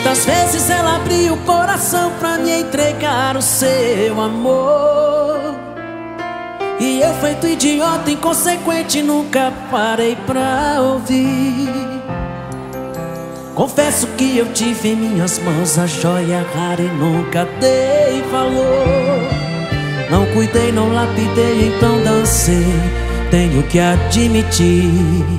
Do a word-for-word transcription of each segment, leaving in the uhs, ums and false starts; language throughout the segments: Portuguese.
Muitas vezes ela abriu o coração pra me entregar o seu amor, e eu, feito idiota, inconsequente, nunca parei pra ouvir. Confesso que eu tive em minhas mãos a joia rara e nunca dei valor. Não cuidei, não lapidei, então dancei, tenho que admitir.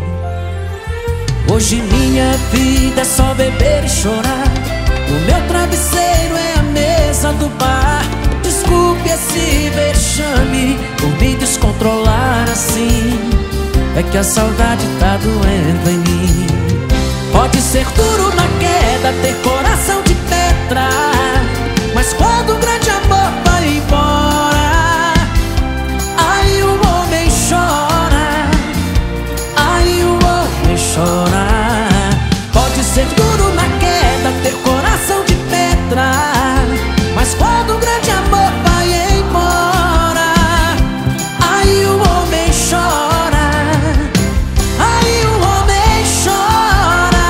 Hoje minha vida é só beber e chorar. O meu travesseiro é a mesa do bar. Desculpe esse vexame por me descontrolar assim. É que a saudade tá doendo em mim. Pode ser duro na queda, ter coração de pedra, mas quando o grande amor vai embora, aí o homem chora, aí o homem chora. Pode ser duro na queda, ter coração de pedra, mas quando o grande amor vai embora, aí o homem chora, aí o homem chora.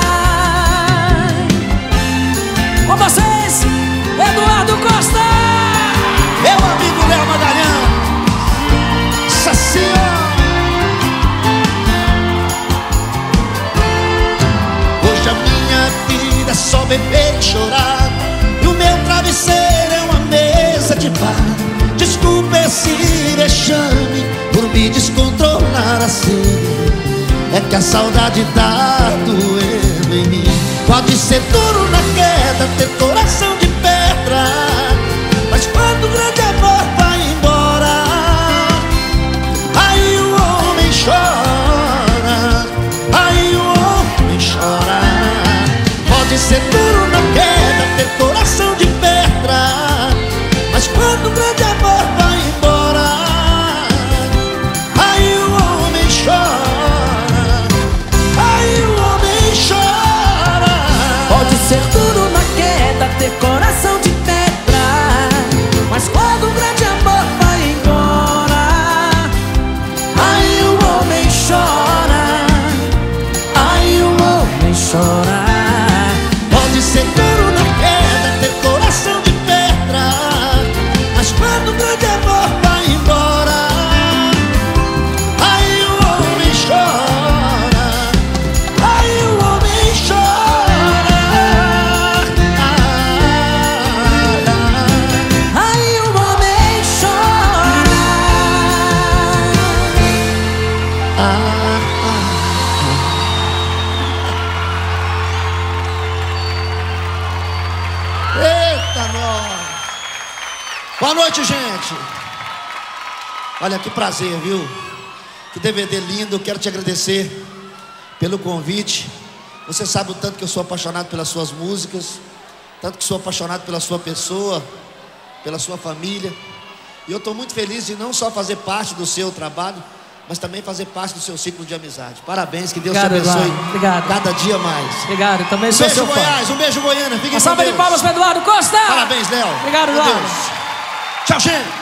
Com vocês, Eduardo Costa, meu amigo Léo Magalhães, Sacia. Hoje a minha vida é só beber e chorar, e o meu travesseiro é uma mesa de bar. Desculpa esse vexame por me descontrolar assim. É que a saudade tá doendo em mim. Pode ser duro na queda, ter coração de pedra, mas quando o grande amor vai embora, aí o homem chora, aí o homem chora. Pode ser duro na queda, ter coração de pedra, mas quando o grande amor vai embora, aí o homem chora, aí o homem chora. pode ser duro na queda, ter coração de pedra, mas quando o grande amor vai embora, aí o homem chora, aí o homem chora. Pode ser duro na queda, ter coração de pedra, mas quando o grande amor vai embora, aí o homem chora, aí o homem chora. Aí o homem chora. Ah, eita, nós! Boa noite, gente! Olha que prazer, viu? Que D V D lindo, quero te agradecer pelo convite. Você sabe o tanto que eu sou apaixonado pelas suas músicas, tanto que sou apaixonado pela sua pessoa, pela sua família. E eu estou muito feliz de não só fazer parte do seu trabalho, mas também fazer parte do seu ciclo de amizade. Parabéns, que Deus Obrigado, te abençoe. Eduardo. Obrigado. Cada dia mais. Obrigado, também Um sou beijo, seu fã. Goiás, um beijo, Goiânia. Fiquem Uma com salva de Deus. palmas para Eduardo Costa. Parabéns, Léo. Obrigado, Com Eduardo. Deus. Tchau, gente.